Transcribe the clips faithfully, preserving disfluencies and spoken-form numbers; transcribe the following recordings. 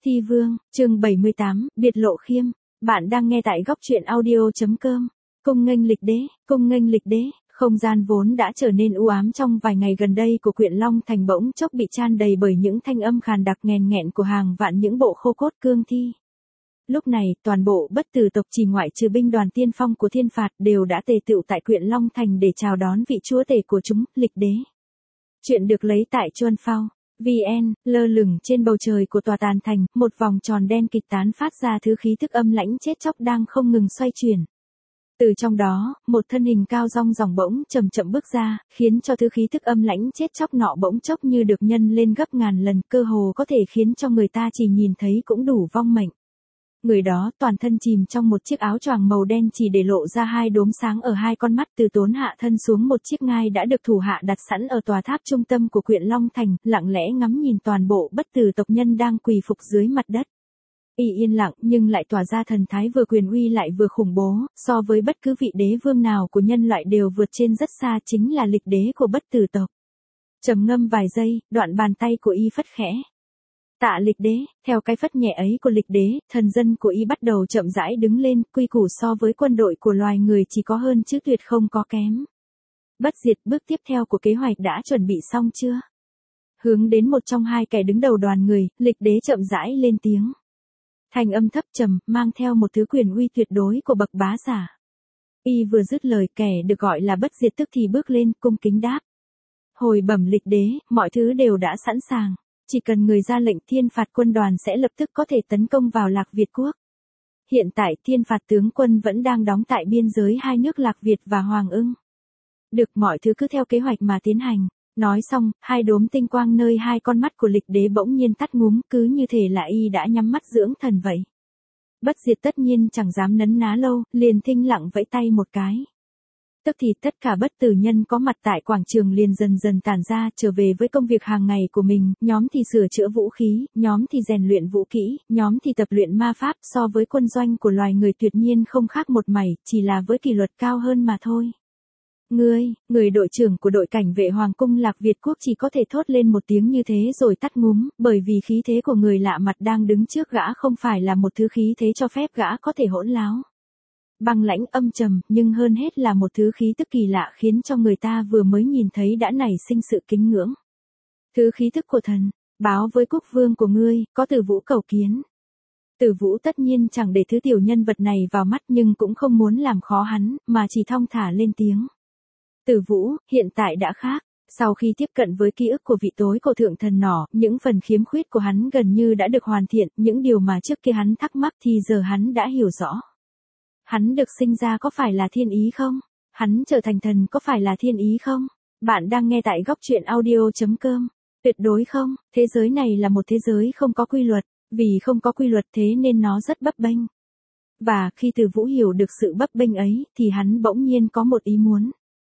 Thi Vương, chương bảy mươi tám, Biệt Lộ Khiêm. Bạn đang nghe tại góc truyện audio.com. Cung nghênh lịch đế, cung nghênh lịch đế. Không gian vốn đã trở nên u ám trong vài ngày gần đây của Quyện Long Thành bỗng chốc bị chan đầy bởi những thanh âm khàn đặc nghèn nghẹn của hàng vạn những bộ khô cốt cương thi. Lúc này, toàn bộ Bất Tử tộc chỉ ngoại trừ binh đoàn tiên phong của Thiên Phạt đều đã tề tựu tại Quyện Long Thành để chào đón vị chúa tể của chúng, lịch đế. Chuyện được lấy tại Chuan Phao. vê en, lơ lửng trên bầu trời của tòa tàn thành, một vòng tròn đen kịch tán phát ra thứ khí thức âm lãnh chết chóc đang không ngừng xoay chuyển. Từ trong đó, một thân hình cao rong ròng bỗng chậm chậm bước ra, khiến cho thứ khí thức âm lãnh chết chóc nọ bỗng chốc như được nhân lên gấp ngàn lần, cơ hồ có thể khiến cho người ta chỉ nhìn thấy cũng đủ vong mệnh. Người đó toàn thân chìm trong một chiếc áo choàng màu đen chỉ để lộ ra hai đốm sáng ở hai con mắt, từ tốn hạ thân xuống một chiếc ngai đã được thủ hạ đặt sẵn ở tòa tháp trung tâm của Quyện Long Thành, lặng lẽ ngắm nhìn toàn bộ Bất Tử tộc nhân đang quỳ phục dưới mặt đất. Y yên lặng nhưng lại tỏa ra thần thái vừa quyền uy lại vừa khủng bố, so với bất cứ vị đế vương nào của nhân loại đều vượt trên rất xa, chính là lịch đế của Bất Tử tộc. Trầm ngâm vài giây, đoạn bàn tay của y phất khẽ. Tạ lịch đế, theo cái phất nhẹ ấy của lịch đế, thần dân của y bắt đầu chậm rãi đứng lên, quy củ so với quân đội của loài người chỉ có hơn chứ tuyệt không có kém. Bất diệt, bước tiếp theo của kế hoạch đã chuẩn bị xong chưa? Hướng đến một trong hai kẻ đứng đầu đoàn người, lịch đế chậm rãi lên tiếng. Thanh âm thấp trầm, mang theo một thứ quyền uy tuyệt đối của bậc bá giả. Y vừa dứt lời, kẻ được gọi là bất diệt tức thì bước lên, cung kính đáp. Hồi bẩm lịch đế, mọi thứ đều đã sẵn sàng. Chỉ cần người ra lệnh, Thiên Phạt quân đoàn sẽ lập tức có thể tấn công vào Lạc Việt quốc. Hiện tại Thiên Phạt tướng quân vẫn đang đóng tại biên giới hai nước Lạc Việt và Hoàng Ưng. Được, mọi thứ cứ theo kế hoạch mà tiến hành. Nói xong, hai đốm tinh quang nơi hai con mắt của lịch đế bỗng nhiên tắt ngúm, cứ như thể là y đã nhắm mắt dưỡng thần vậy. Bất diệt tất nhiên chẳng dám nấn ná lâu, liền thinh lặng vẫy tay một cái. Tức thì tất cả bất tử nhân có mặt tại quảng trường liền dần dần tản ra, trở về với công việc hàng ngày của mình, nhóm thì sửa chữa vũ khí, nhóm thì rèn luyện vũ kỹ, nhóm thì tập luyện ma pháp, so với quân doanh của loài người tuyệt nhiên không khác một mảy, chỉ là với kỷ luật cao hơn mà thôi. Ngươi, người đội trưởng của đội cảnh vệ Hoàng cung Lạc Việt quốc chỉ có thể thốt lên một tiếng như thế rồi tắt ngúm, bởi vì khí thế của người lạ mặt đang đứng trước gã không phải là một thứ khí thế cho phép gã có thể hỗn láo. Băng lãnh âm trầm, nhưng hơn hết là một thứ khí tức kỳ lạ khiến cho người ta vừa mới nhìn thấy đã nảy sinh sự kính ngưỡng. Thứ khí tức của thần, báo với quốc vương của ngươi, có Tử Vũ cầu kiến. Tử Vũ tất nhiên chẳng để thứ tiểu nhân vật này vào mắt nhưng cũng không muốn làm khó hắn, mà chỉ thong thả lên tiếng. Tử Vũ, hiện tại đã khác. Sau khi tiếp cận với ký ức của vị tối cổ thượng thần nỏ, những phần khiếm khuyết của hắn gần như đã được hoàn thiện, những điều mà trước kia hắn thắc mắc thì giờ hắn đã hiểu rõ. Hắn được sinh ra có phải là thiên ý không? Hắn trở thành thần có phải là thiên ý không? Bạn đang nghe tại góc truyện audio.com. Tuyệt đối không, thế giới này là một thế giới không có quy luật, vì không có quy luật thế nên nó rất bấp bênh. Và khi Tử Vũ hiểu được sự bấp bênh ấy, thì hắn bỗng nhiên có một ý muốn.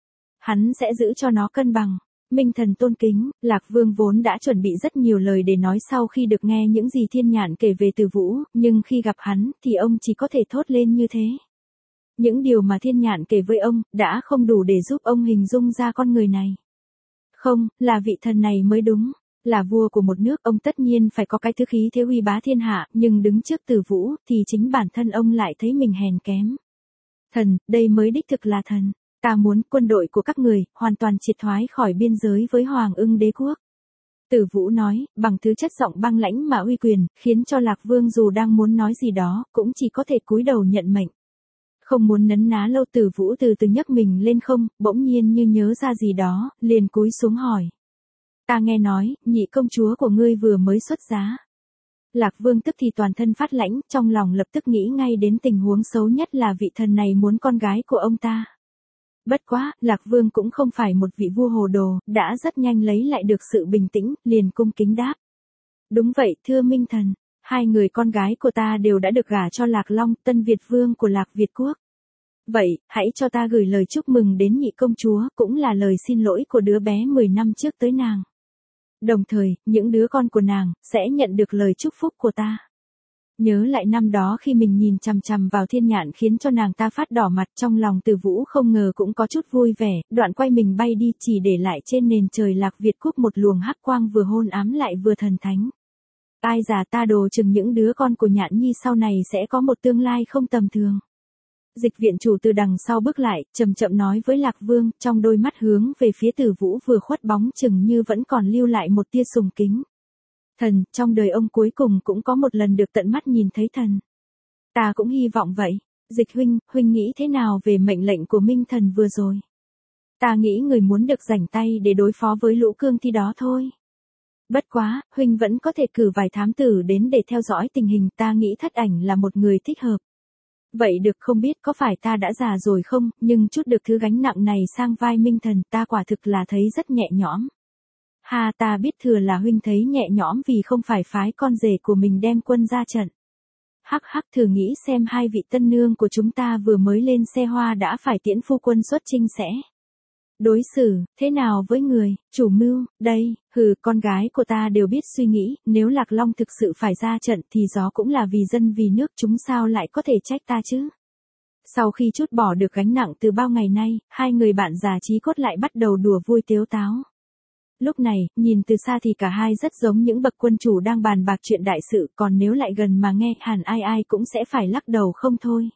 Hắn sẽ giữ cho nó cân bằng. Minh thần tôn kính, Lạc Vương vốn đã chuẩn bị rất nhiều lời để nói sau khi được nghe những gì Thiên Nhạn kể về Tử Vũ, nhưng khi gặp hắn, thì ông chỉ có thể thốt lên như thế. Những điều mà Thiên Nhạn kể với ông, đã không đủ để giúp ông hình dung ra con người này. Không, là vị thần này mới đúng. Là vua của một nước, ông tất nhiên phải có cái thứ khí thế uy bá thiên hạ, nhưng đứng trước Tử Vũ, thì chính bản thân ông lại thấy mình hèn kém. Thần, đây mới đích thực là thần. Ta muốn quân đội của các người, hoàn toàn triệt thoái khỏi biên giới với Hoàng Ưng đế quốc. Tử Vũ nói, bằng thứ chất giọng băng lãnh mà uy quyền, khiến cho Lạc Vương dù đang muốn nói gì đó, cũng chỉ có thể cúi đầu nhận mệnh. Không muốn nấn ná lâu, Tử Vũ từ từ nhấc mình lên không, bỗng nhiên như nhớ ra gì đó, liền cúi xuống hỏi. Ta nghe nói, nhị công chúa của ngươi vừa mới xuất giá. Lạc Vương tức thì toàn thân phát lãnh, trong lòng lập tức nghĩ ngay đến tình huống xấu nhất là vị thần này muốn con gái của ông ta. Bất quá, Lạc Vương cũng không phải một vị vua hồ đồ, đã rất nhanh lấy lại được sự bình tĩnh, liền cung kính đáp. Đúng vậy, thưa Minh thần, hai người con gái của ta đều đã được gả cho Lạc Long, Tân Việt Vương của Lạc Việt quốc. Vậy, hãy cho ta gửi lời chúc mừng đến nhị công chúa, cũng là lời xin lỗi của đứa bé mười năm trước tới nàng. Đồng thời, những đứa con của nàng, sẽ nhận được lời chúc phúc của ta. Nhớ lại năm đó khi mình nhìn chằm chằm vào Thiên Nhạn khiến cho nàng ta phát đỏ mặt, trong lòng Tử Vũ không ngờ cũng có chút vui vẻ, đoạn quay mình bay đi, chỉ để lại trên nền trời Lạc Việt quốc một luồng hắc quang vừa hôn ám lại vừa thần thánh. Ai già ta đồ chừng những đứa con của Nhạn Nhi sau này sẽ có một tương lai không tầm thường. Dịch viện chủ từ đằng sau bước lại, chậm chậm nói với Lạc Vương, trong đôi mắt hướng về phía Tử Vũ vừa khuất bóng chừng như vẫn còn lưu lại một tia sùng kính. Thần, trong đời ông cuối cùng cũng có một lần được tận mắt nhìn thấy thần. Ta cũng hy vọng vậy. Dịch huynh, huynh nghĩ thế nào về mệnh lệnh của Minh Thần vừa rồi? Ta nghĩ người muốn được rảnh tay để đối phó với lũ cương thi đó thôi. Bất quá, huynh vẫn có thể cử vài thám tử đến để theo dõi tình hình, ta nghĩ Thất Ảnh là một người thích hợp. Vậy được, không biết có phải ta đã già rồi không, nhưng chút được thứ gánh nặng này sang vai Minh Thần ta quả thực là thấy rất nhẹ nhõm. Ha, ta biết thừa là huynh thấy nhẹ nhõm vì không phải phái con rể của mình đem quân ra trận. Hắc hắc, thử nghĩ xem hai vị tân nương của chúng ta vừa mới lên xe hoa đã phải tiễn phu quân xuất chinh sẽ đối xử thế nào với người, chủ mưu, đây, hừ, con gái của ta đều biết suy nghĩ, nếu Lạc Long thực sự phải ra trận thì gió cũng là vì dân vì nước, chúng sao lại có thể trách ta chứ. Sau khi trút bỏ được gánh nặng từ bao ngày nay, hai người bạn già chí cốt lại bắt đầu đùa vui tếu táo. Lúc này, nhìn từ xa thì cả hai rất giống những bậc quân chủ đang bàn bạc chuyện đại sự, còn nếu lại gần mà nghe, hẳn ai ai cũng sẽ phải lắc đầu không thôi.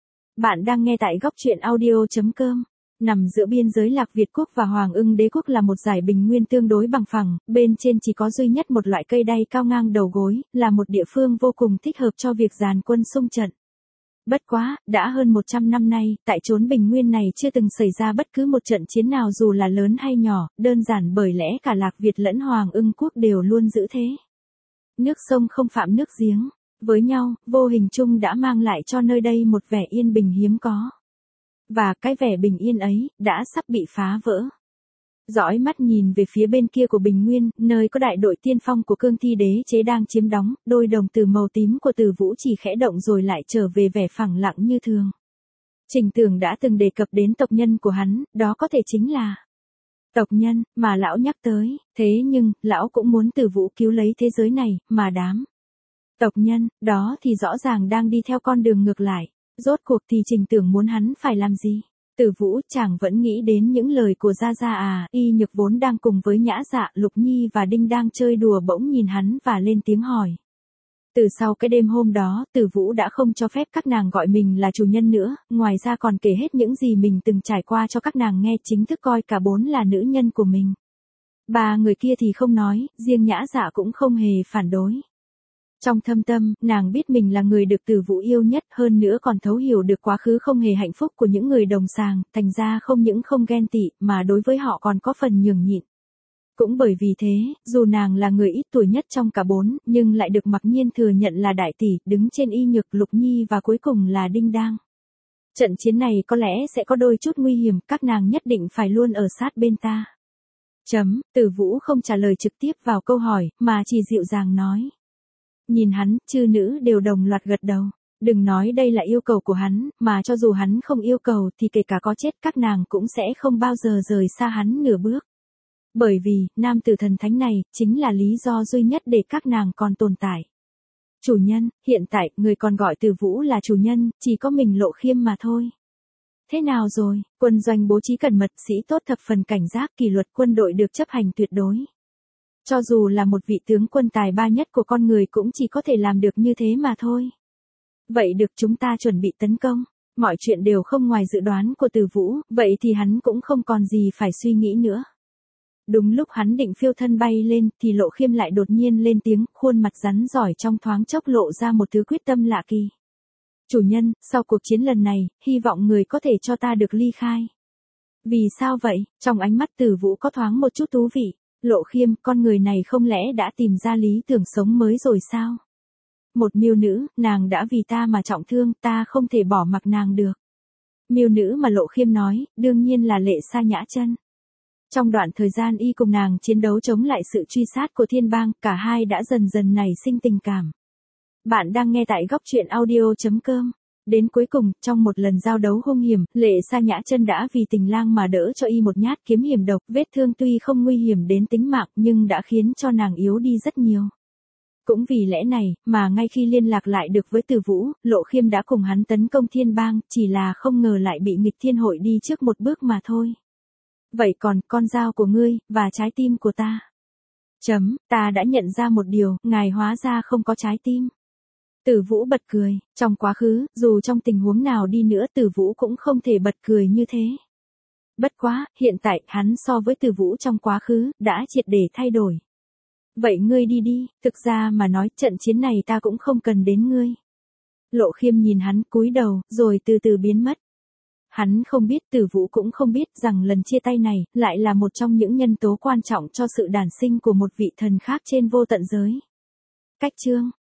Bạn đang nghe tại góc truyện audio chấm com. Nằm giữa biên giới Lạc Việt Quốc và Hoàng Ưng Đế Quốc là một dải bình nguyên tương đối bằng phẳng, bên trên chỉ có duy nhất một loại cây đay cao ngang đầu gối, là một địa phương vô cùng thích hợp cho việc dàn quân xung trận. Bất quá, đã hơn một trăm năm nay, tại chốn bình nguyên này chưa từng xảy ra bất cứ một trận chiến nào dù là lớn hay nhỏ, đơn giản bởi lẽ cả Lạc Việt lẫn Hoàng Ưng Quốc đều luôn giữ thế. Nước sông không phạm nước giếng, với nhau, vô hình chung đã mang lại cho nơi đây một vẻ yên bình hiếm có. Và cái vẻ bình yên ấy, đã sắp bị phá vỡ. Dõi mắt nhìn về phía bên kia của bình nguyên, nơi có đại đội tiên phong của cương thi đế chế đang chiếm đóng, đôi đồng tử màu tím của Tử Vũ chỉ khẽ động rồi lại trở về vẻ phẳng lặng như thường. Trình Tường đã từng đề cập đến tộc nhân của hắn, đó có thể chính là tộc nhân mà lão nhắc tới, thế nhưng, lão cũng muốn Tử Vũ cứu lấy thế giới này, mà đám tộc nhân, đó thì rõ ràng đang đi theo con đường ngược lại. Rốt cuộc thì Trình Tưởng muốn hắn phải làm gì? Tử Vũ, chàng vẫn nghĩ đến những lời của Gia Gia à? Y Nhược vốn đang cùng với Nhã Dạ, Lục Nhi và Đinh đang chơi đùa bỗng nhìn hắn và lên tiếng hỏi. Từ sau cái đêm hôm đó, Tử Vũ đã không cho phép các nàng gọi mình là chủ nhân nữa, ngoài ra còn kể hết những gì mình từng trải qua cho các nàng nghe, chính thức coi cả bốn là nữ nhân của mình. Ba người kia thì không nói, riêng Nhã Dạ cũng không hề phản đối. Trong thâm tâm, nàng biết mình là người được Tử Vũ yêu nhất, hơn nữa còn thấu hiểu được quá khứ không hề hạnh phúc của những người đồng sàng, thành ra không những không ghen tị, mà đối với họ còn có phần nhường nhịn. Cũng bởi vì thế, dù nàng là người ít tuổi nhất trong cả bốn, nhưng lại được mặc nhiên thừa nhận là đại tỷ, đứng trên Y Nhược, Lục Nhi và cuối cùng là Đinh Đang. Trận chiến này có lẽ sẽ có đôi chút nguy hiểm, các nàng nhất định phải luôn ở sát bên ta. Chấm, Tử Vũ không trả lời trực tiếp vào câu hỏi, mà chỉ dịu dàng nói. Nhìn hắn, chư nữ đều đồng loạt gật đầu. Đừng nói đây là yêu cầu của hắn, mà cho dù hắn không yêu cầu thì kể cả có chết các nàng cũng sẽ không bao giờ rời xa hắn nửa bước. Bởi vì, nam tử thần thánh này, chính là lý do duy nhất để các nàng còn tồn tại. Chủ nhân, hiện tại, người còn gọi Tử Vũ là chủ nhân, chỉ có mình Lộ Khiêm mà thôi. Thế nào rồi, quân doanh bố trí cẩn mật, sĩ tốt thập phần cảnh giác, kỷ luật quân đội được chấp hành tuyệt đối. Cho dù là một vị tướng quân tài ba nhất của con người cũng chỉ có thể làm được như thế mà thôi. Vậy được, chúng ta chuẩn bị tấn công. Mọi chuyện đều không ngoài dự đoán của Tử Vũ, vậy thì hắn cũng không còn gì phải suy nghĩ nữa. Đúng lúc hắn định phiêu thân bay lên, thì Lộ Khiêm lại đột nhiên lên tiếng, khuôn mặt rắn giỏi trong thoáng chốc lộ ra một thứ quyết tâm lạ kỳ. Chủ nhân, sau cuộc chiến lần này, hy vọng người có thể cho ta được ly khai. Vì sao vậy? Trong ánh mắt Tử Vũ có thoáng một chút thú vị. Lộ Khiêm, con người này không lẽ đã tìm ra lý tưởng sống mới rồi sao? Một miêu nữ, nàng đã vì ta mà trọng thương, ta không thể bỏ mặc nàng được. Miêu nữ mà Lộ Khiêm nói, đương nhiên là Lệ Sa Nhã Chân. Trong đoạn thời gian y cùng nàng chiến đấu chống lại sự truy sát của thiên bang, cả hai đã dần dần nảy sinh tình cảm. Bạn đang nghe tại góc truyện audio chấm com. Đến cuối cùng, trong một lần giao đấu hung hiểm, Lệ Sa Nhã Chân đã vì tình lang mà đỡ cho y một nhát kiếm hiểm độc, vết thương tuy không nguy hiểm đến tính mạng nhưng đã khiến cho nàng yếu đi rất nhiều. Cũng vì lẽ này, mà ngay khi liên lạc lại được với Tử Vũ, Lộ Khiêm đã cùng hắn tấn công thiên bang, chỉ là không ngờ lại bị nghịch thiên hội đi trước một bước mà thôi. Vậy còn, con dao của ngươi, và trái tim của ta? Chấm, ta đã nhận ra một điều, ngài hóa ra không có trái tim. Tử Vũ bật cười, trong quá khứ, dù trong tình huống nào đi nữa Tử Vũ cũng không thể bật cười như thế. Bất quá, hiện tại, hắn so với Tử Vũ trong quá khứ, đã triệt để thay đổi. Vậy ngươi đi đi, thực ra mà nói, trận chiến này ta cũng không cần đến ngươi. Lộ Khiêm nhìn hắn cúi đầu, rồi từ từ biến mất. Hắn không biết, Tử Vũ cũng không biết rằng lần chia tay này, lại là một trong những nhân tố quan trọng cho sự đản sinh của một vị thần khác trên vô tận giới. Cách chương